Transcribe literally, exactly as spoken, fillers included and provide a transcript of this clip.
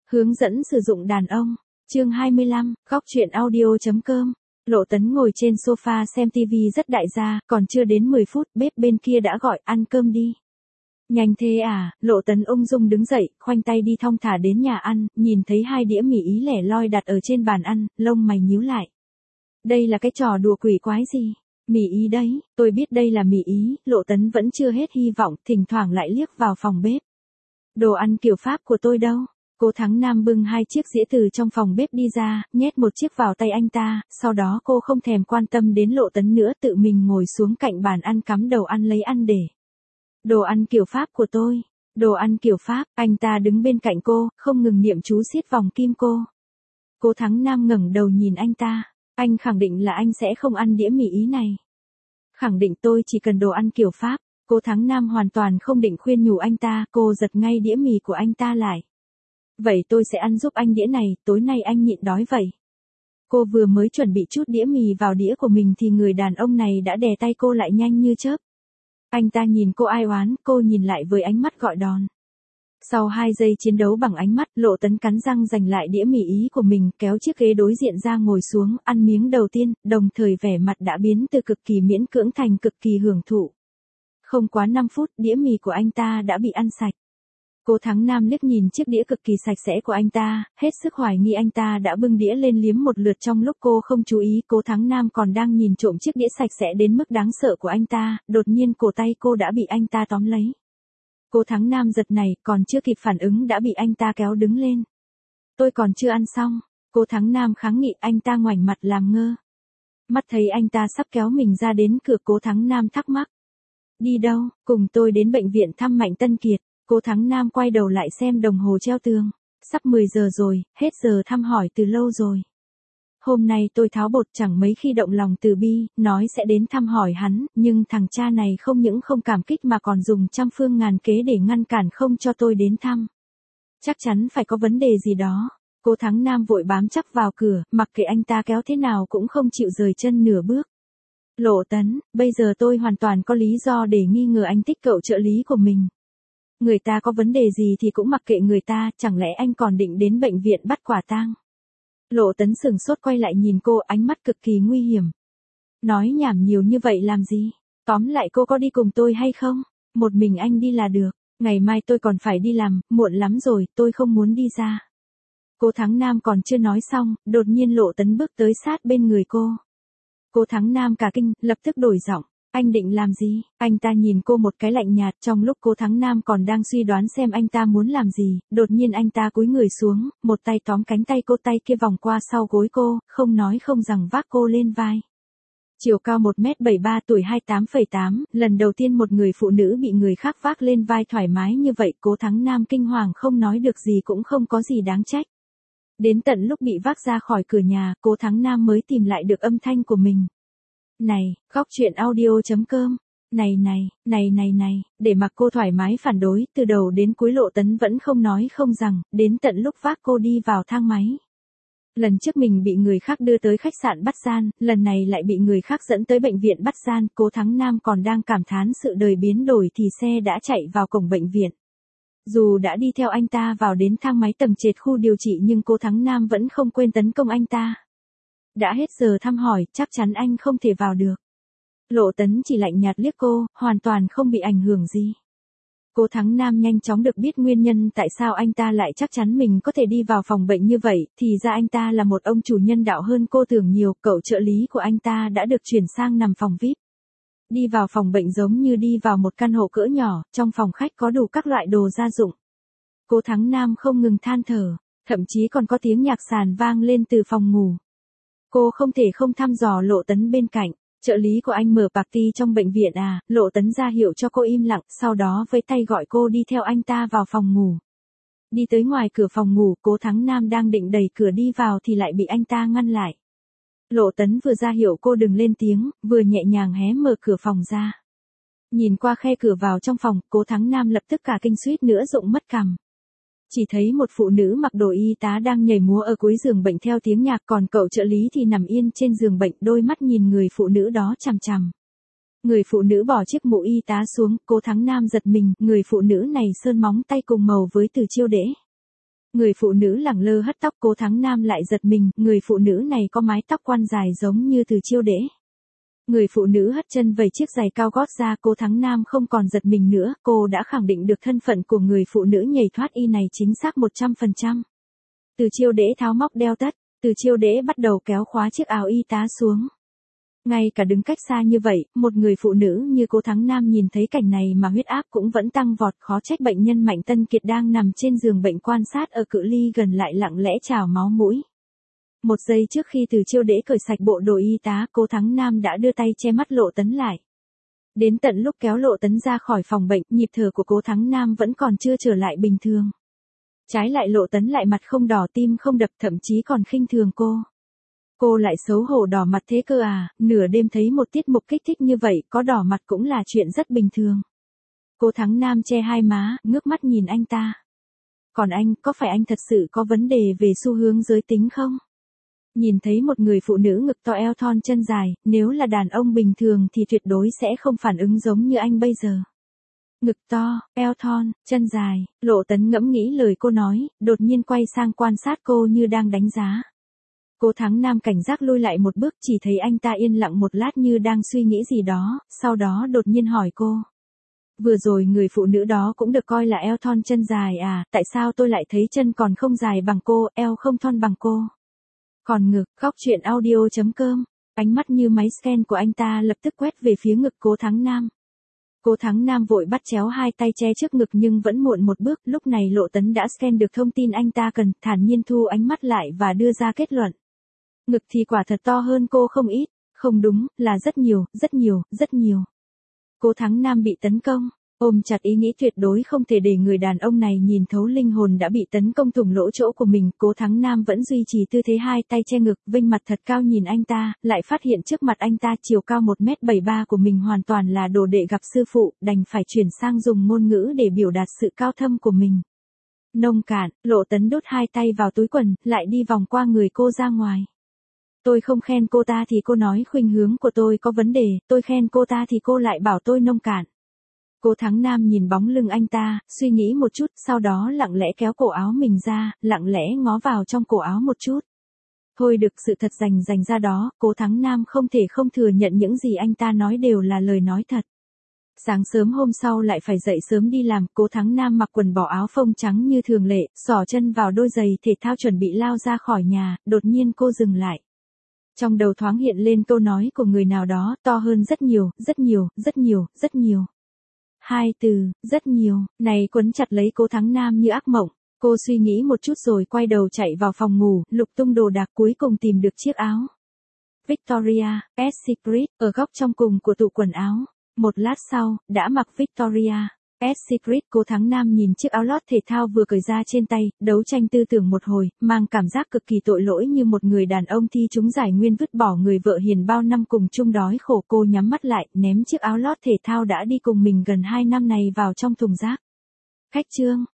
Hướng dẫn sử dụng đàn ông, chương hai mươi lăm, góc truyện audio.com. Lộ Tấn ngồi trên sofa xem tivi rất đại gia, còn chưa đến mười phút, bếp bên kia đã gọi ăn cơm đi. Nhanh thế à, Lộ Tấn ung dung đứng dậy, khoanh tay đi thong thả đến nhà ăn, nhìn thấy hai đĩa mì ý lẻ loi đặt ở trên bàn ăn, lông mày nhíu lại. Đây là cái trò đùa quỷ quái gì? Mì ý đấy, tôi biết đây là mì ý, Lộ Tấn vẫn chưa hết hy vọng, thỉnh thoảng lại liếc vào phòng bếp. Đồ ăn kiểu Pháp của tôi đâu? Cô Thắng Nam bưng hai chiếc dĩa từ trong phòng bếp đi ra, nhét một chiếc vào tay anh ta, sau đó cô không thèm quan tâm đến Lộ Tấn nữa, tự mình ngồi xuống cạnh bàn ăn cắm đầu ăn lấy ăn để. Đồ ăn kiểu Pháp của tôi, đồ ăn kiểu Pháp, anh ta đứng bên cạnh cô, không ngừng niệm chú xiết vòng kim cô. Cô Thắng Nam ngẩng đầu nhìn anh ta, anh khẳng định là anh sẽ không ăn đĩa mì ý này. Khẳng định tôi chỉ cần đồ ăn kiểu Pháp. Cô Thắng Nam hoàn toàn không định khuyên nhủ anh ta, cô giật ngay đĩa mì của anh ta lại. Vậy tôi sẽ ăn giúp anh đĩa này, tối nay anh nhịn đói vậy. Cô vừa mới chuẩn bị chút đĩa mì vào đĩa của mình thì người đàn ông này đã đè tay cô lại nhanh như chớp. Anh ta nhìn cô ai oán, cô nhìn lại với ánh mắt gọi đòn. Sau hai giây chiến đấu bằng ánh mắt, Lộ Tấn cắn răng giành lại đĩa mì ý của mình, kéo chiếc ghế đối diện ra ngồi xuống, ăn miếng đầu tiên, đồng thời vẻ mặt đã biến từ cực kỳ miễn cưỡng thành cực kỳ hưởng thụ. Không quá năm phút, đĩa mì của anh ta đã bị ăn sạch. Cô Thắng Nam liếc nhìn chiếc đĩa cực kỳ sạch sẽ của anh ta, hết sức hoài nghi anh ta đã bưng đĩa lên liếm một lượt trong lúc cô không chú ý. Cô Thắng Nam còn đang nhìn trộm chiếc đĩa sạch sẽ đến mức đáng sợ của anh ta, đột nhiên cổ tay cô đã bị anh ta tóm lấy. Cô Thắng Nam giật này, còn chưa kịp phản ứng đã bị anh ta kéo đứng lên. Tôi còn chưa ăn xong. Cô Thắng Nam kháng nghị, anh ta ngoảnh mặt làm ngơ. Mắt thấy anh ta sắp kéo mình ra đến cửa, cô Thắng Nam thắc mắc. Đi đâu? Cùng tôi đến bệnh viện thăm Mạnh Tân Kiệt. Cô Thắng Nam quay đầu lại xem đồng hồ treo tường. Sắp mười giờ rồi, hết giờ thăm hỏi từ lâu rồi. Hôm nay tôi tháo bột, chẳng mấy khi động lòng từ bi, nói sẽ đến thăm hỏi hắn, nhưng thằng cha này không những không cảm kích mà còn dùng trăm phương ngàn kế để ngăn cản không cho tôi đến thăm. Chắc chắn phải có vấn đề gì đó. Cô Thắng Nam vội bám chắc vào cửa, mặc kệ anh ta kéo thế nào cũng không chịu rời chân nửa bước. Lộ Tấn, bây giờ tôi hoàn toàn có lý do để nghi ngờ anh Tích cậu trợ lý của mình. Người ta có vấn đề gì thì cũng mặc kệ người ta, chẳng lẽ anh còn định đến bệnh viện bắt quả tang? Lộ Tấn sừng sốt quay lại nhìn cô, ánh mắt cực kỳ nguy hiểm. Nói nhảm nhiều như vậy làm gì? Tóm lại cô có đi cùng tôi hay không? Một mình anh đi là được, ngày mai tôi còn phải đi làm, muộn lắm rồi, tôi không muốn đi ra. Cô Thắng Nam còn chưa nói xong, đột nhiên Lộ Tấn bước tới sát bên người cô. Cô Thắng Nam cả kinh, lập tức đổi giọng. Anh định làm gì? Anh ta nhìn cô một cái lạnh nhạt, trong lúc cô Thắng Nam còn đang suy đoán xem anh ta muốn làm gì, đột nhiên anh ta cúi người xuống, một tay tóm cánh tay cô, tay kia vòng qua sau gối cô, không nói không rằng vác cô lên vai. Chiều cao một mét bảy mươi ba, tuổi hai mươi tám phẩy tám, lần đầu tiên một người phụ nữ bị người khác vác lên vai thoải mái như vậy, cô Thắng Nam kinh hoàng không nói được gì, cũng không có gì đáng trách. Đến tận lúc bị vác ra khỏi cửa nhà, cô Thắng Nam mới tìm lại được âm thanh của mình. Này, góc truyện audio.com, này này, này này này, để mặc cô thoải mái phản đối, từ đầu đến cuối Lộ Tấn vẫn không nói không rằng, đến tận lúc vác cô đi vào thang máy. Lần trước mình bị người khác đưa tới khách sạn bắt gian, lần này lại bị người khác dẫn tới bệnh viện bắt gian, cô Thắng Nam còn đang cảm thán sự đời biến đổi thì xe đã chạy vào cổng bệnh viện. Dù đã đi theo anh ta vào đến thang máy tầng trệt khu điều trị nhưng cô Thắng Nam vẫn không quên tấn công anh ta. Đã hết giờ thăm hỏi, chắc chắn anh không thể vào được. Lộ Tấn chỉ lạnh nhạt liếc cô, hoàn toàn không bị ảnh hưởng gì. Cô Thắng Nam nhanh chóng được biết nguyên nhân tại sao anh ta lại chắc chắn mình có thể đi vào phòng bệnh như vậy, thì ra anh ta là một ông chủ nhân đạo hơn cô tưởng nhiều, cậu trợ lý của anh ta đã được chuyển sang nằm phòng vi ai pi. Đi vào phòng bệnh giống như đi vào một căn hộ cỡ nhỏ, trong phòng khách có đủ các loại đồ gia dụng. Cô Thắng Nam không ngừng than thở, thậm chí còn có tiếng nhạc sàn vang lên từ phòng ngủ. Cô không thể không thăm dò Lộ Tấn bên cạnh. Trợ lý của anh mở party trong bệnh viện à? Lộ Tấn ra hiệu cho cô im lặng, sau đó với tay gọi cô đi theo anh ta vào phòng ngủ. Đi tới ngoài cửa phòng ngủ, cô Thắng Nam đang định đẩy cửa đi vào thì lại bị anh ta ngăn lại. Lộ Tấn vừa ra hiệu cô đừng lên tiếng, vừa nhẹ nhàng hé mở cửa phòng ra. Nhìn qua khe cửa vào trong phòng, cô Thắng Nam lập tức cả kinh suýt nữa rụng mất cằm. Chỉ thấy một phụ nữ mặc đồ y tá đang nhảy múa ở cuối giường bệnh theo tiếng nhạc, còn cậu trợ lý thì nằm yên trên giường bệnh, đôi mắt nhìn người phụ nữ đó chằm chằm. Người phụ nữ bỏ chiếc mũ y tá xuống, cô Thắng Nam giật mình, người phụ nữ này sơn móng tay cùng màu với Từ Chiêu Đễ. Người phụ nữ lẳng lơ hất tóc Cố Thắng Nam lại giật mình, người phụ nữ này có mái tóc quăn dài giống như Từ Chiêu Đễ. Người phụ nữ hất chân vầy chiếc giày cao gót ra, Cố Thắng Nam không còn giật mình nữa, cô đã khẳng định được thân phận của người phụ nữ nhảy thoát y này chính xác một trăm phần trăm. Từ Chiêu Đễ tháo móc đeo tất, Từ Chiêu Đễ bắt đầu kéo khóa chiếc áo y tá xuống. Ngay cả đứng cách xa như vậy, một người phụ nữ như Cố Thắng Nam nhìn thấy cảnh này mà huyết áp cũng vẫn tăng vọt, khó trách bệnh nhân Mạnh Tân Kiệt đang nằm trên giường bệnh quan sát ở cự ly gần lại lặng lẽ trào máu mũi. Một giây trước khi Từ Chiêu Đễ cởi sạch bộ đồ y tá, Cố Thắng Nam đã đưa tay che mắt Lộ Tấn lại. Đến tận lúc kéo Lộ Tấn ra khỏi phòng bệnh, nhịp thở của Cố Thắng Nam vẫn còn chưa trở lại bình thường. Trái lại Lộ Tấn lại mặt không đỏ tim không đập, thậm chí còn khinh thường cô. Cô lại xấu hổ đỏ mặt thế cơ à, nửa đêm thấy một tiết mục kích thích như vậy, có đỏ mặt cũng là chuyện rất bình thường. Cố Thắng Nam che hai má, ngước mắt nhìn anh ta. Còn anh, có phải anh thật sự có vấn đề về xu hướng giới tính không? Nhìn thấy một người phụ nữ ngực to eo thon chân dài, nếu là đàn ông bình thường thì tuyệt đối sẽ không phản ứng giống như anh bây giờ. Ngực to, eo thon, chân dài, Lộ Tấn ngẫm nghĩ lời cô nói, đột nhiên quay sang quan sát cô như đang đánh giá. Cố Thắng Nam cảnh giác lui lại một bước, chỉ thấy anh ta yên lặng một lát như đang suy nghĩ gì đó, sau đó đột nhiên hỏi cô. Vừa rồi người phụ nữ đó cũng được coi là eo thon chân dài à, tại sao tôi lại thấy chân còn không dài bằng cô, eo không thon bằng cô? Còn ngực, góc truyện audio chấm com, ánh mắt như máy scan của anh ta lập tức quét về phía ngực Cố Thắng Nam. Cố Thắng Nam vội bắt chéo hai tay che trước ngực nhưng vẫn muộn một bước, lúc này Lộ Tấn đã scan được thông tin anh ta cần, thản nhiên thu ánh mắt lại và đưa ra kết luận. Ngực thì quả thật to hơn cô không ít, không đúng, là rất nhiều, rất nhiều, rất nhiều. Cố Thắng Nam bị tấn công, ôm chặt ý nghĩ tuyệt đối không thể để người đàn ông này nhìn thấu linh hồn đã bị tấn công thủng lỗ chỗ của mình. Cố Thắng Nam vẫn duy trì tư thế hai tay che ngực, vênh mặt thật cao nhìn anh ta, lại phát hiện trước mặt anh ta chiều cao một mét bảy mươi ba của mình hoàn toàn là đồ đệ gặp sư phụ, đành phải chuyển sang dùng ngôn ngữ để biểu đạt sự cao thâm của mình. Nông cạn, Lộ Tấn đút hai tay vào túi quần, lại đi vòng qua người cô ra ngoài. Tôi không khen cô ta thì cô nói khuynh hướng của tôi có vấn đề, tôi khen cô ta thì cô lại bảo tôi nông cạn. Cố Thắng Nam nhìn bóng lưng anh ta, suy nghĩ một chút, sau đó lặng lẽ kéo cổ áo mình ra, lặng lẽ ngó vào trong cổ áo một chút. Thôi được, sự thật rành rành ra đó, Cố Thắng Nam không thể không thừa nhận những gì anh ta nói đều là lời nói thật. Sáng sớm hôm sau lại phải dậy sớm đi làm, Cố Thắng Nam mặc quần bỏ áo phông trắng như thường lệ, xỏ chân vào đôi giày thể thao chuẩn bị lao ra khỏi nhà, đột nhiên cô dừng lại. Trong đầu thoáng hiện lên câu nói của người nào đó, to hơn rất nhiều, rất nhiều, rất nhiều, rất nhiều. Hai từ, rất nhiều, này quấn chặt lấy Cố Thắng Nam như ác mộng. Cô suy nghĩ một chút rồi quay đầu chạy vào phòng ngủ, lục tung đồ đạc cuối cùng tìm được chiếc áo Victoria Secret ở góc trong cùng của tủ quần áo. Một lát sau, đã mặc Victoria Secret, Cố Thắng Nam nhìn chiếc áo lót thể thao vừa cởi ra trên tay, đấu tranh tư tưởng một hồi, mang cảm giác cực kỳ tội lỗi như một người đàn ông thi trúng giải nguyên vứt bỏ người vợ hiền bao năm cùng chung đói khổ. Cô nhắm mắt lại, ném chiếc áo lót thể thao đã đi cùng mình gần hai năm này vào trong thùng rác. Khách trương,